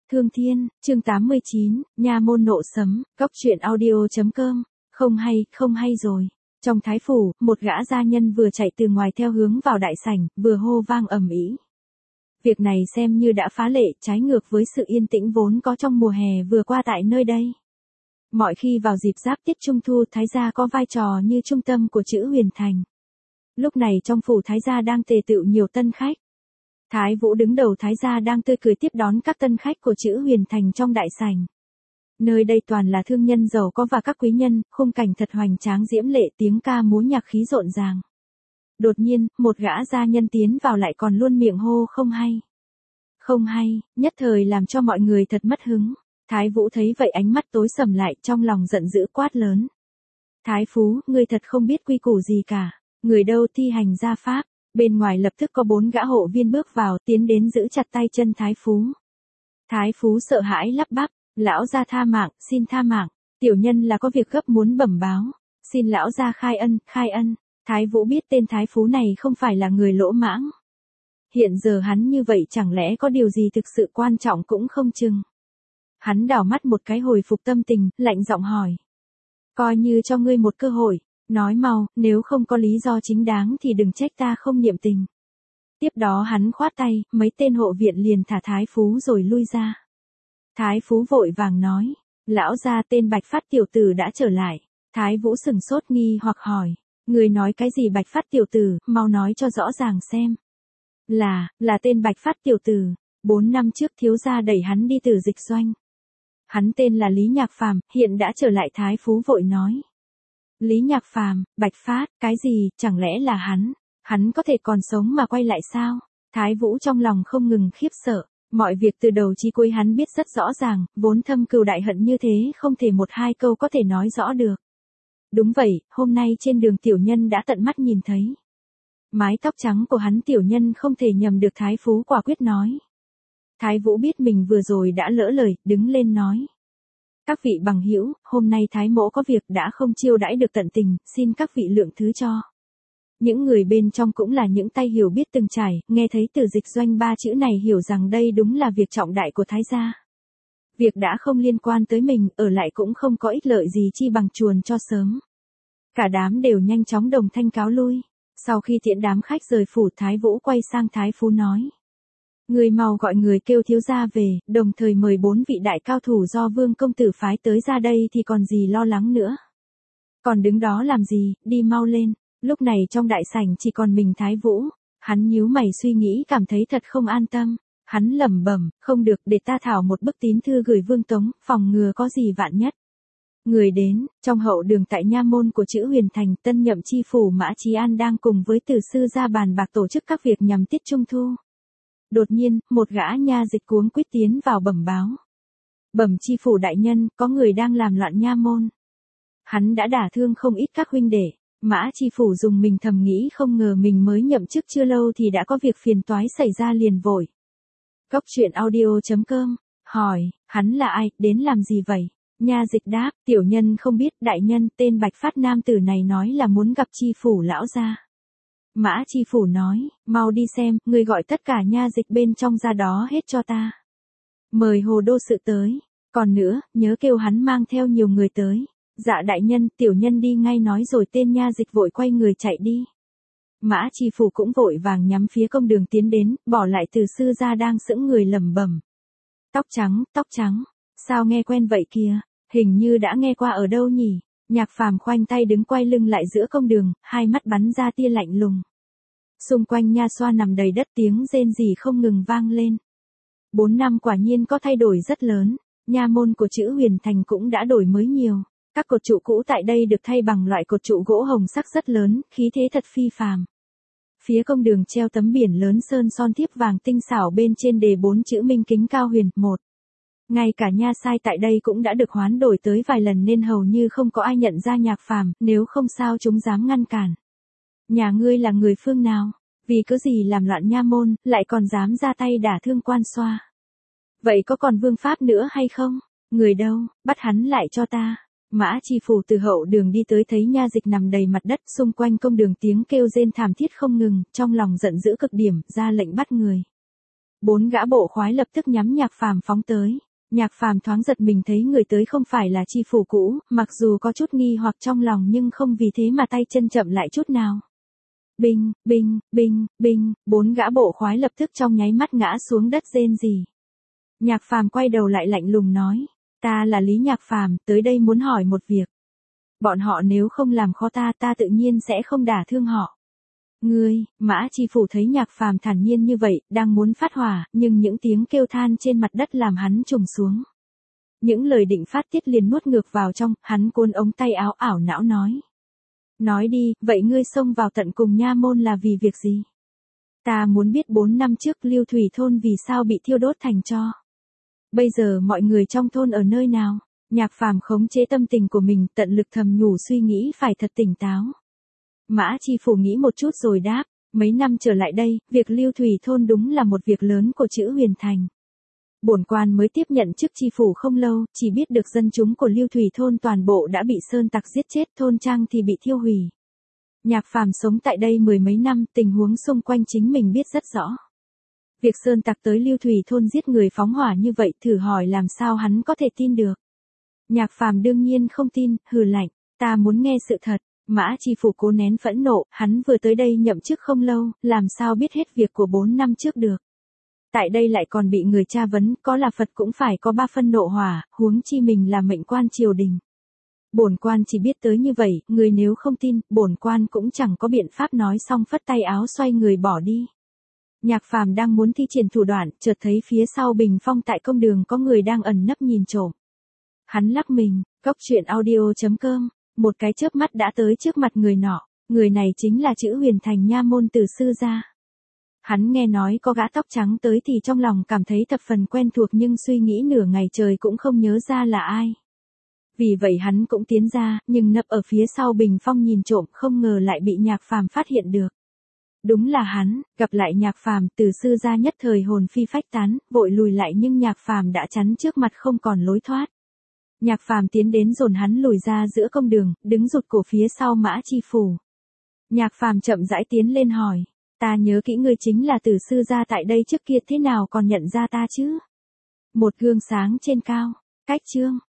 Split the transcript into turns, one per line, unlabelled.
Thương Thiên, chương 89, Nha môn nộ sấm, Cóc truyện audio.com, không hay rồi. Trong thái phủ, một gã gia nhân vừa chạy từ ngoài theo hướng vào đại sảnh, vừa hô vang ầm ĩ. Việc này xem như đã phá lệ, trái ngược với sự yên tĩnh vốn có trong mùa hè vừa qua tại nơi đây. Mọi khi vào dịp giáp tiết trung thu, thái gia có vai trò như trung tâm của chữ Huyền Thành. Lúc này trong phủ thái gia đang tề tựu nhiều tân khách. Thái Vũ đứng đầu thái gia đang tươi cười tiếp đón các tân khách của chữ Huyền Thành trong đại sảnh. Nơi đây toàn là thương nhân giàu có và các quý nhân, khung cảnh thật hoành tráng diễm lệ, tiếng ca múa nhạc khí rộn ràng. Đột nhiên, một gã gia nhân tiến vào lại còn luôn miệng hô không hay. Không hay, nhất thời làm cho mọi người thật mất hứng. Thái Vũ thấy vậy ánh mắt tối sầm lại, trong lòng giận dữ quát lớn. Thái Phú, ngươi thật không biết quy củ gì cả. Người đâu thi hành gia pháp. Bên ngoài lập tức có 4 gã hộ viên bước vào, tiến đến giữ chặt tay chân Thái Phú. Thái Phú sợ hãi lắp bắp, lão gia tha mạng, xin tha mạng, tiểu nhân là có việc gấp muốn bẩm báo, xin lão gia khai ân. Thái Vũ biết tên Thái Phú này không phải là người lỗ mãng. Hiện giờ hắn như vậy chẳng lẽ có điều gì thực sự quan trọng cũng không chừng. Hắn đảo mắt một cái hồi phục tâm tình, lạnh giọng hỏi. Coi như cho ngươi một cơ hội. Nói mau, nếu không có lý do chính đáng thì đừng trách ta không niệm tình. Tiếp đó hắn khoát tay, mấy tên hộ viện liền thả Thái Phú rồi lui ra. Thái Phú vội vàng nói, lão gia tên Bạch Phát tiểu tử đã trở lại. Thái Vũ sừng sốt nghi hoặc hỏi, người nói cái gì Bạch Phát tiểu tử, mau nói cho rõ ràng xem. Là tên Bạch Phát tiểu tử, 4 năm trước thiếu gia đẩy hắn đi từ dịch doanh. Hắn tên là Lý Nhạc Phàm, hiện đã trở lại. Thái Phú vội nói. Lý Nhạc Phàm, Bạch Phát, cái gì, chẳng lẽ là hắn có thể còn sống mà quay lại sao? Thái Vũ trong lòng không ngừng khiếp sợ, mọi việc từ đầu chí cuối hắn biết rất rõ ràng, vốn thâm cừu đại hận như thế không thể một hai câu có thể nói rõ được. Đúng vậy, hôm nay trên đường tiểu nhân đã tận mắt nhìn thấy. Mái tóc trắng của hắn tiểu nhân không thể nhầm được. Thái Phú quả quyết nói. Thái Vũ biết mình vừa rồi đã lỡ lời, đứng lên nói. Các vị bằng hữu, hôm nay Thái mỗ có việc đã không chiêu đãi được tận tình, xin các vị lượng thứ cho. Những người bên trong cũng là những tay hiểu biết từng trải, nghe thấy từ dịch doanh 3 chữ này hiểu rằng đây đúng là việc trọng đại của Thái gia. Việc đã không liên quan tới mình, ở lại cũng không có ích lợi gì chi bằng chuồn cho sớm. Cả đám đều nhanh chóng đồng thanh cáo lui. Sau khi tiễn đám khách rời phủ, Thái Vũ quay sang Thái Phú nói. Người mau gọi người kêu thiếu gia về, đồng thời mời 4 vị đại cao thủ do Vương công tử phái tới ra đây thì còn gì lo lắng nữa. Còn đứng đó làm gì, đi mau lên. Lúc này trong đại sảnh chỉ còn mình Thái Vũ. Hắn nhíu mày suy nghĩ, cảm thấy thật không an tâm. Hắn lẩm bẩm, không được, để ta thảo một bức tín thư gửi Vương Tống, phòng ngừa có gì vạn nhất. Người đến, trong hậu đường tại nha môn của chữ Huyền Thành, tân nhậm chi phủ Mã Chí An đang cùng với tử sư ra bàn bạc tổ chức các việc nhằm tiết trung thu. Đột nhiên, một gã nha dịch cuống quýt tiến vào bẩm báo. Bẩm chi phủ đại nhân, có người đang làm loạn nha môn. Hắn đã đả thương không ít các huynh đệ. Mã chi phủ dùng mình thầm nghĩ, không ngờ mình mới nhậm chức chưa lâu thì đã có việc phiền toái xảy ra, liền vội. Cóc truyện audio.com, hỏi, hắn là ai, đến làm gì vậy? Nha dịch đáp, tiểu nhân không biết, đại nhân, tên Bạch Phát nam tử này nói là muốn gặp chi phủ lão gia. Mã chi phủ nói, mau đi xem, người gọi tất cả nha dịch bên trong ra đó hết cho ta. Mời hồ đô sự tới. Còn nữa, nhớ kêu hắn mang theo nhiều người tới. Dạ đại nhân, tiểu nhân đi ngay nói rồi tên nha dịch vội quay người chạy đi. Mã chi phủ cũng vội vàng nhắm phía công đường tiến đến, bỏ lại từ sư ra đang sững người lẩm bẩm. Tóc trắng, sao nghe quen vậy kìa, hình như đã nghe qua ở đâu nhỉ? Nhạc Phàm khoanh tay đứng quay lưng lại giữa công đường, hai mắt bắn ra tia lạnh lùng. Xung quanh nha xoa nằm đầy đất, tiếng rên rỉ không ngừng vang lên. 4 năm quả nhiên có thay đổi rất lớn, nha môn của chữ Huyền Thành cũng đã đổi mới nhiều. Các cột trụ cũ tại đây được thay bằng loại cột trụ gỗ hồng sắc rất lớn, khí thế thật phi phàm. Phía công đường treo tấm biển lớn sơn son thiếp vàng tinh xảo, bên trên đề 4 chữ Minh Kính Cao Huyền 1. Ngay cả nha sai tại đây cũng đã được hoán đổi tới vài lần nên hầu như không có ai nhận ra Nhạc Phàm, nếu không sao chúng dám ngăn cản. Nhà ngươi là người phương nào? Vì cớ gì làm loạn nha môn, lại còn dám ra tay đả thương quan xoa? Vậy có còn vương pháp nữa hay không? Người đâu, bắt hắn lại cho ta. Mã chi phủ từ hậu đường đi tới thấy nha dịch nằm đầy mặt đất, xung quanh công đường tiếng kêu rên thảm thiết không ngừng, trong lòng giận dữ cực điểm, ra lệnh bắt người. 4 gã bộ khoái lập tức nhắm Nhạc Phàm phóng tới. Nhạc Phàm thoáng giật mình thấy người tới không phải là chi phủ cũ, mặc dù có chút nghi hoặc trong lòng nhưng không vì thế mà tay chân chậm lại chút nào. Binh, binh, binh, binh, 4 gã bộ khoái lập tức trong nháy mắt ngã xuống đất rên rỉ. Nhạc Phàm quay đầu lại lạnh lùng nói, ta là Lý Nhạc Phàm, tới đây muốn hỏi một việc. Bọn họ nếu không làm khó ta, ta tự nhiên sẽ không đả thương họ. Ngươi, Mã chi phủ thấy Nhạc Phàm thản nhiên như vậy, đang muốn phát hỏa, nhưng những tiếng kêu than trên mặt đất làm hắn trùng xuống. Những lời định phát tiết liền nuốt ngược vào trong, hắn cuốn ống tay áo ảo não nói. Nói đi, vậy ngươi xông vào tận cùng nha môn là vì việc gì? Ta muốn biết 4 năm trước Lưu Thủy thôn vì sao bị thiêu đốt thành tro. Bây giờ mọi người trong thôn ở nơi nào? Nhạc Phàm khống chế tâm tình của mình, tận lực thầm nhủ suy nghĩ phải thật tỉnh táo. Mã chi phủ nghĩ một chút rồi đáp, mấy năm trở lại đây, việc Lưu Thủy thôn đúng là một việc lớn của chữ Huyền Thành. Bổn quan mới tiếp nhận chức chi phủ không lâu, chỉ biết được dân chúng của Lưu Thủy thôn toàn bộ đã bị sơn tặc giết chết, thôn trang thì bị thiêu hủy. Nhạc Phàm sống tại đây 10 mấy năm, tình huống xung quanh chính mình biết rất rõ. Việc sơn tặc tới Lưu Thủy thôn giết người phóng hỏa như vậy, thử hỏi làm sao hắn có thể tin được. Nhạc Phàm đương nhiên không tin, hừ lạnh, ta muốn nghe sự thật. Mã chi phủ cố nén phẫn nộ, hắn vừa tới đây nhậm chức không lâu, làm sao biết hết việc của 4 năm trước được. Tại đây lại còn bị người tra vấn, có là Phật cũng phải có 3 phân nộ hỏa, huống chi mình là mệnh quan triều đình. Bổn quan chỉ biết tới như vậy, người nếu không tin, bổn quan cũng chẳng có biện pháp, nói xong phất tay áo xoay người bỏ đi. Nhạc Phàm đang muốn thi triển thủ đoạn, chợt thấy phía sau bình phong tại công đường có người đang ẩn nấp nhìn trộm. Hắn lắc mình, coctruyện.audio.com, một cái chớp mắt đã tới trước mặt người nọ, người này chính là chữ Huyền Thành nha môn từ sư gia. Hắn nghe nói có gã tóc trắng tới thì trong lòng cảm thấy thập phần quen thuộc nhưng suy nghĩ nửa ngày trời cũng không nhớ ra là ai. Vì vậy hắn cũng tiến ra, nhưng nấp ở phía sau bình phong nhìn trộm, không ngờ lại bị Nhạc Phàm phát hiện được. Đúng là hắn, gặp lại Nhạc Phàm, từ sư gia nhất thời hồn phi phách tán, vội lùi lại nhưng Nhạc Phàm đã chắn trước mặt không còn lối thoát. Nhạc Phàm tiến đến dồn hắn lùi ra giữa công đường, đứng rụt cổ phía sau Mã chi phủ. Nhạc Phàm chậm rãi tiến lên hỏi, ta nhớ kỹ ngươi chính là từ sư gia tại đây trước kia, thế nào còn nhận ra ta chứ? Một gương sáng trên cao, cách chương.